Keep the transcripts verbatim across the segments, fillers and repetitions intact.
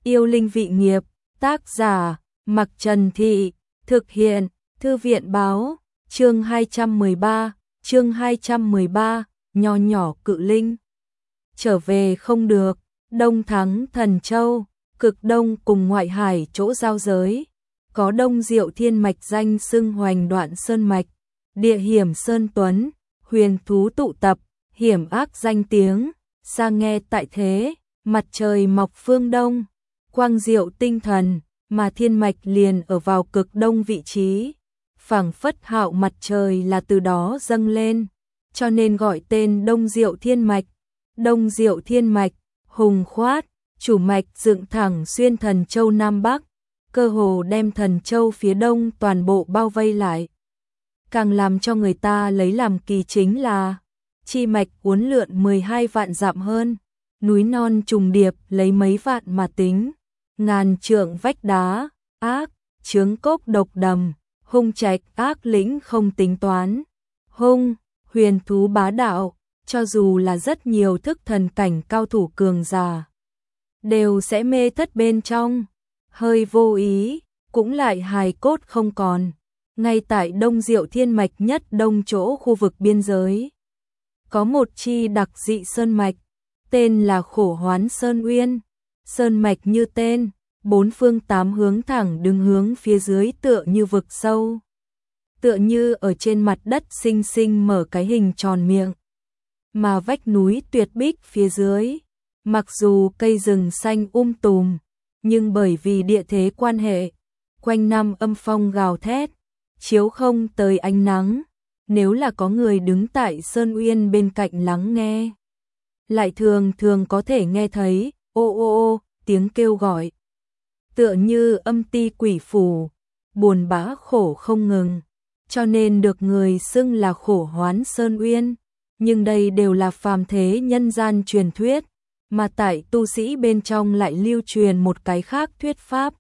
Yêu linh vị nghiệp, tác giả, Mặc Trần Thị, thực hiện, Thư viện báo, chương hai trăm mười ba, chương hai trăm mười ba, nho nhỏ cự linh. Trở về không được, Đông Thắng Thần Châu, cực đông cùng ngoại hải chỗ giao giới, có Đông Diệu Thiên Mạch danh xưng hoành đoạn sơn mạch, địa hiểm sơn tuấn, huyền thú tụ tập, hiểm ác danh tiếng, xa nghe tại thế, mặt trời mọc phương đông, quang diệu tinh thần, mà thiên mạch liền ở vào cực đông vị trí, phảng phất hạo mặt trời là từ đó dâng lên, cho nên gọi tên Đông Diệu Thiên Mạch. Đông Diệu Thiên Mạch, hùng khoát, chủ mạch dựng thẳng xuyên Thần Châu Nam Bắc, cơ hồ đem Thần Châu phía đông toàn bộ bao vây lại. Càng làm cho người ta lấy làm kỳ chính là chi mạch uốn lượn mười hai vạn dặm hơn, núi non trùng điệp lấy mấy vạn mà tính, ngàn trượng vách đá, ác, chướng cốc độc đầm, hung trạch ác lĩnh không tính toán, hung, huyền thú bá đạo, cho dù là rất nhiều thức thần cảnh cao thủ cường giả, đều sẽ mê thất bên trong, hơi vô ý, cũng lại hài cốt không còn. Ngay tại Đông Diệu Thiên Mạch nhất đông chỗ khu vực biên giới, có một chi đặc dị sơn mạch, tên là Khổ Hoán Sơn Uyên. Sơn mạch như tên, bốn phương tám hướng thẳng đứng hướng phía dưới tựa như vực sâu. Tựa như ở trên mặt đất xinh xinh mở cái hình tròn miệng. Mà vách núi tuyệt bích phía dưới, mặc dù cây rừng xanh um tùm, nhưng bởi vì địa thế quan hệ, quanh năm âm phong gào thét, chiếu không tới ánh nắng, nếu là có người đứng tại Sơn Uyên bên cạnh lắng nghe, lại thường thường có thể nghe thấy ô ô ô tiếng kêu gọi, tựa như âm ti quỷ phủ, buồn bã khổ không ngừng, cho nên được người xưng là Khổ Hoán Sơn Uyên. Nhưng đây đều là phàm thế nhân gian truyền thuyết, mà tại tu sĩ bên trong lại lưu truyền một cái khác thuyết pháp.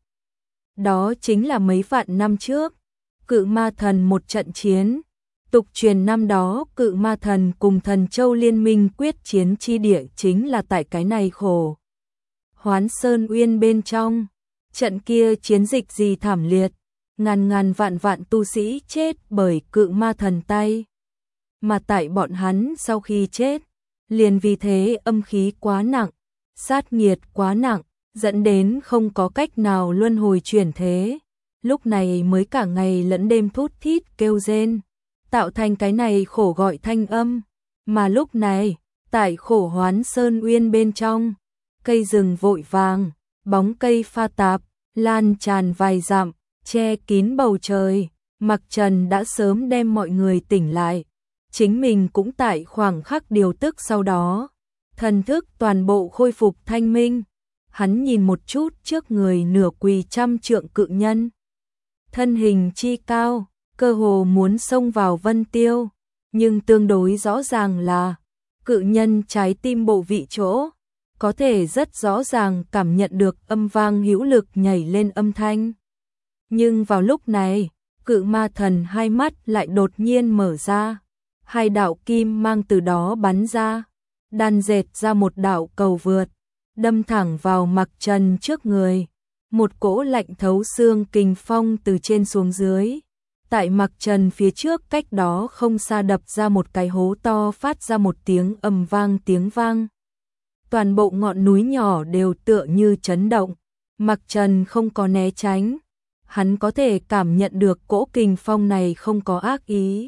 Đó chính là mấy vạn năm trước, Cự Ma Thần một trận chiến, tục truyền năm đó Cự Ma Thần cùng Thần Châu liên minh quyết chiến chi địa chính là tại cái này Khổ Hoán Sơn Uyên bên trong. Trận kia chiến dịch gì thảm liệt, ngàn ngàn vạn vạn tu sĩ chết bởi Cự Ma Thần tay. Mà tại bọn hắn sau khi chết, liền vì thế âm khí quá nặng, sát nghiệt quá nặng, dẫn đến không có cách nào luân hồi chuyển thế. Lúc này mới cả ngày lẫn đêm thút thít kêu rên, tạo thành cái này khổ gọi thanh âm. Mà lúc này, tại Khổ Hoán Sơn Uyên bên trong, cây rừng vội vàng, bóng cây pha tạp, lan tràn vài dặm, che kín bầu trời. Mặc Trần đã sớm đem mọi người tỉnh lại, chính mình cũng tại khoảng khắc điều tức sau đó, thần thức toàn bộ khôi phục thanh minh. Hắn nhìn một chút trước người nửa quỳ trăm trượng cự nhân, thân hình chi cao, cơ hồ muốn xông vào Vân Tiêu, nhưng tương đối rõ ràng là cự nhân trái tim bộ vị chỗ, có thể rất rõ ràng cảm nhận được âm vang hữu lực nhảy lên âm thanh. Nhưng vào lúc này, Cự Ma Thần hai mắt lại đột nhiên mở ra, hai đạo kim mang từ đó bắn ra, đan dệt ra một đạo cầu vượt, đâm thẳng vào Mặc Trần trước người. Một cỗ lạnh thấu xương kình phong từ trên xuống dưới, tại Mặc Trần phía trước cách đó không xa đập ra một cái hố to, phát ra một tiếng ầm vang tiếng vang. Toàn bộ ngọn núi nhỏ đều tựa như chấn động. Mặc Trần không có né tránh, hắn có thể cảm nhận được cỗ kình phong này không có ác ý.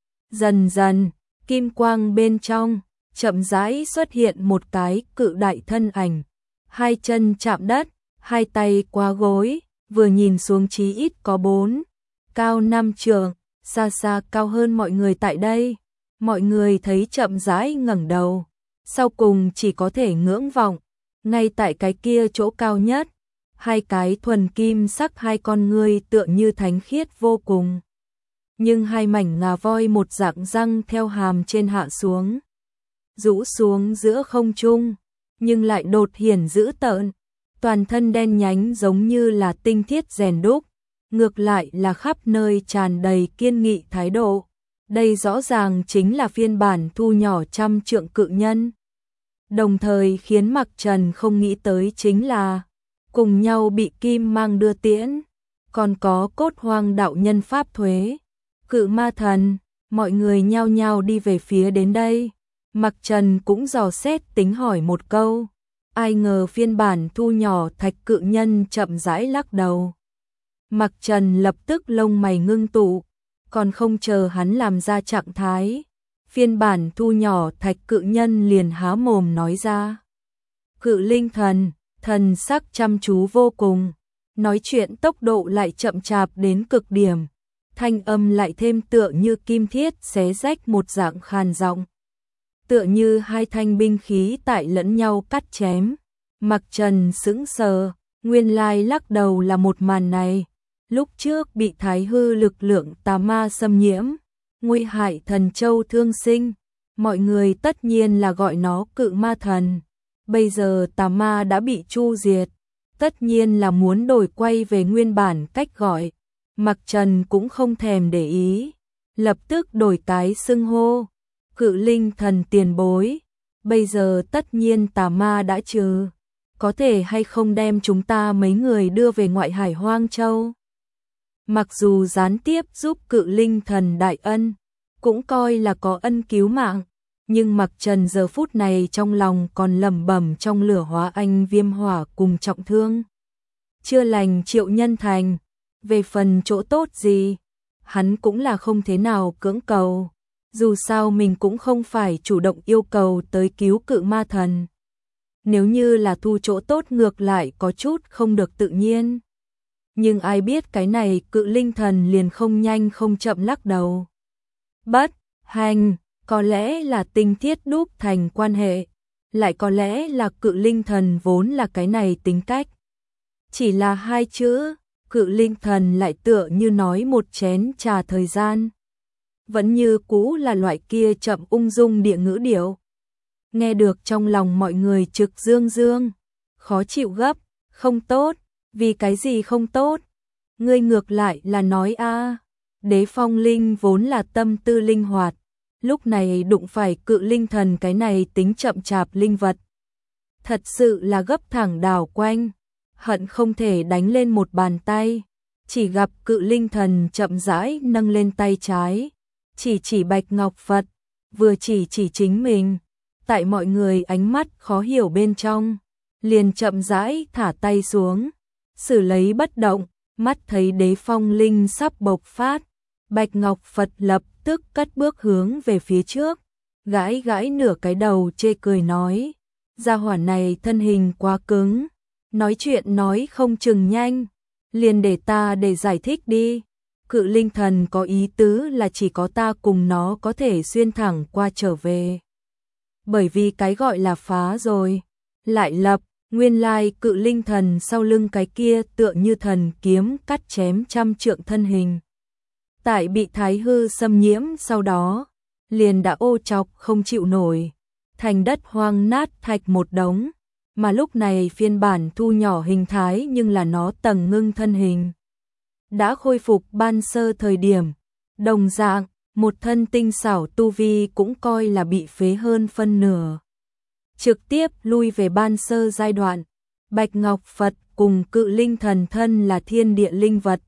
Dần dần, kim quang bên trong, chậm rãi xuất hiện một cái cự đại thân ảnh, hai chân chạm đất, hai tay qua gối, vừa nhìn xuống chí ít có bốn, cao năm trượng, xa xa cao hơn mọi người tại đây. Mọi người thấy chậm rãi ngẩng đầu, sau cùng chỉ có thể ngưỡng vọng, ngay tại cái kia chỗ cao nhất, hai cái thuần kim sắc hai con ngươi tựa như thánh khiết vô cùng. Nhưng hai mảnh ngà voi một dạng răng theo hàm trên hạ xuống, rũ xuống giữa không trung, nhưng lại đột hiển dữ tợn, toàn thân đen nhánh giống như là tinh thiết rèn đúc, ngược lại là khắp nơi tràn đầy kiên nghị thái độ. Đây rõ ràng chính là phiên bản thu nhỏ trăm trượng cự nhân. Đồng thời khiến Mặc Trần không nghĩ tới chính là cùng nhau bị kim mang đưa tiễn, còn có Cốt Hoang đạo nhân pháp thuế, Cự Ma thần, mọi người nhao nhao đi về phía đến đây. Mặc Trần cũng dò xét tính hỏi một câu, ai ngờ phiên bản thu nhỏ Thạch Cự Nhân chậm rãi lắc đầu. Mặc Trần lập tức lông mày ngưng tụ, còn không chờ hắn làm ra trạng thái, phiên bản thu nhỏ Thạch Cự Nhân liền há mồm nói ra. Cự Linh thần, thần sắc chăm chú vô cùng, nói chuyện tốc độ lại chậm chạp đến cực điểm, thanh âm lại thêm tựa như kim thiết xé rách một dạng khàn giọng, tựa như hai thanh binh khí tại lẫn nhau cắt chém. Mặc Trần sững sờ, nguyên lai lắc đầu là một màn này. Lúc trước bị thái hư lực lượng tà ma xâm nhiễm, nguy hại thần châu thương sinh, mọi người tất nhiên là gọi nó Cự Ma thần. Bây giờ tà ma đã bị chu diệt, tất nhiên là muốn đổi quay về nguyên bản cách gọi. Mặc Trần cũng không thèm để ý, lập tức đổi cái xưng hô, Cự Linh thần tiền bối. Bây giờ tất nhiên tà ma đã trừ, có thể hay không đem chúng ta mấy người đưa về ngoại hải Hoang Châu? Mặc dù gián tiếp giúp Cự Linh thần đại ân, cũng coi là có ân cứu mạng, nhưng Mặc Trần giờ phút này trong lòng còn lẩm bẩm trong lửa hóa anh viêm hỏa cùng trọng thương. Chưa lành Triệu Nhân Thành, về phần chỗ tốt gì, hắn cũng là không thế nào cưỡng cầu, dù sao mình cũng không phải chủ động yêu cầu tới cứu Cự Ma thần. Nếu như là thu chỗ tốt ngược lại có chút không được tự nhiên. Nhưng ai biết cái này Cự Linh thần liền không nhanh không chậm lắc đầu. Bất hành, có lẽ là tinh thiết đúc thành quan hệ, lại có lẽ là Cự Linh thần vốn là cái này tính cách. Chỉ là hai chữ, Cự Linh thần lại tựa như nói một chén trà thời gian. Vẫn như cũ là loại kia chậm ung dung địa ngữ điệu. Nghe được trong lòng mọi người trực dương dương, khó chịu gấp, không tốt, vì cái gì không tốt? Ngươi ngược lại là nói a. Đế Phong Linh vốn là tâm tư linh hoạt, lúc này đụng phải Cự Linh thần cái này tính chậm chạp linh vật. Thật sự là gấp thẳng đảo quanh, hận không thể đánh lên một bàn tay. Chỉ gặp Cự Linh thần chậm rãi nâng lên tay trái, chỉ chỉ Bạch Ngọc Phật, vừa chỉ chỉ chính mình. Tại mọi người ánh mắt khó hiểu bên trong, liền chậm rãi thả tay xuống, xử lấy bất động, mắt thấy Đế Phong Linh sắp bộc phát, Bạch Ngọc Phật lập tức cất bước hướng về phía trước, gãi gãi nửa cái đầu chê cười nói, gia hỏa này thân hình quá cứng, nói chuyện nói không chừng nhanh, liền để ta để giải thích đi. Cự Linh thần có ý tứ là chỉ có ta cùng nó có thể xuyên thẳng qua trở về. Bởi vì cái gọi là phá rồi, lại lập, nguyên lai Cự Linh thần sau lưng cái kia tựa như thần kiếm cắt chém trăm trượng thân hình. Tại bị thái hư xâm nhiễm sau đó, liền đã ô chọc không chịu nổi, thành đất hoang nát thạch một đống, mà lúc này phiên bản thu nhỏ hình thái nhưng là nó tầng ngưng thân hình. Đã khôi phục ban sơ thời điểm, đồng dạng, một thân tinh xảo tu vi cũng coi là bị phế hơn phân nửa. Trực tiếp lui về ban sơ giai đoạn, Bạch Ngọc Phật cùng Cự Linh thần thân là thiên địa linh vật.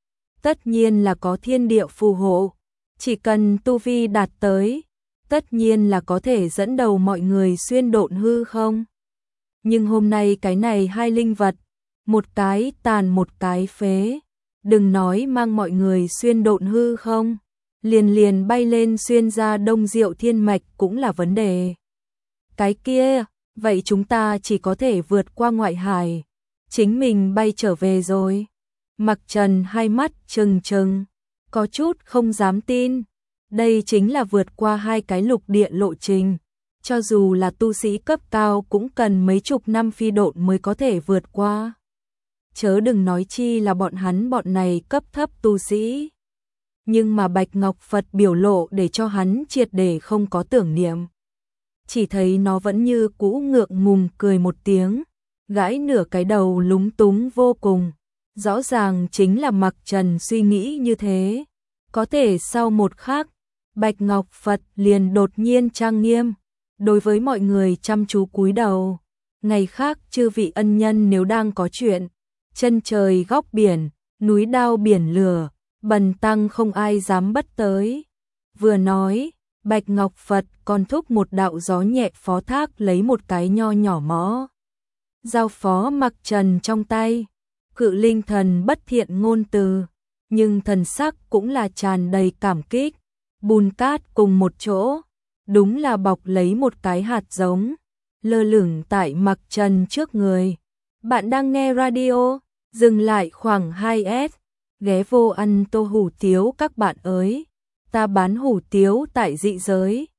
Tất nhiên là có thiên địa phù hộ, chỉ cần tu vi đạt tới, tất nhiên là có thể dẫn đầu mọi người xuyên độn hư không. Nhưng hôm nay cái này hai linh vật, một cái tàn một cái phế, đừng nói mang mọi người xuyên độn hư không, liền liền bay lên xuyên ra Đông Diệu Thiên Mạch cũng là vấn đề. Cái kia, vậy chúng ta chỉ có thể vượt qua ngoại hải, chính mình bay trở về rồi. Mặc Trần hai mắt trừng trừng, có chút không dám tin. Đây chính là vượt qua hai cái lục địa lộ trình. Cho dù là tu sĩ cấp cao cũng cần mấy chục năm phi độn mới có thể vượt qua. Chớ đừng nói chi là bọn hắn bọn này cấp thấp tu sĩ. Nhưng mà Bạch Ngọc Phật biểu lộ để cho hắn triệt để không có tưởng niệm. Chỉ thấy nó vẫn như cũ ngượng ngùng cười một tiếng, gãi nửa cái đầu lúng túng vô cùng. Rõ ràng chính là Mặc Trần suy nghĩ như thế. Có thể sau một khắc, Bạch Ngọc Phật liền đột nhiên trang nghiêm, đối với mọi người chăm chú cúi đầu. Ngày khác chư vị ân nhân nếu đang có chuyện, chân trời góc biển, núi đao biển lửa, bần tăng không ai dám bất tới. Vừa nói, Bạch Ngọc Phật còn thúc một đạo gió nhẹ phó thác lấy một cái nho nhỏ mõ. Giao phó Mặc Trần trong tay, Cự Linh thần bất thiện ngôn từ, nhưng thần sắc cũng là tràn đầy cảm kích. Bùn cát cùng một chỗ, đúng là bọc lấy một cái hạt giống, lơ lửng tại Mặc Trần trước người. Bạn đang nghe radio, dừng lại khoảng hai s, ghé vô ăn tô hủ tiếu các bạn ơi. Ta bán hủ tiếu tại dị giới,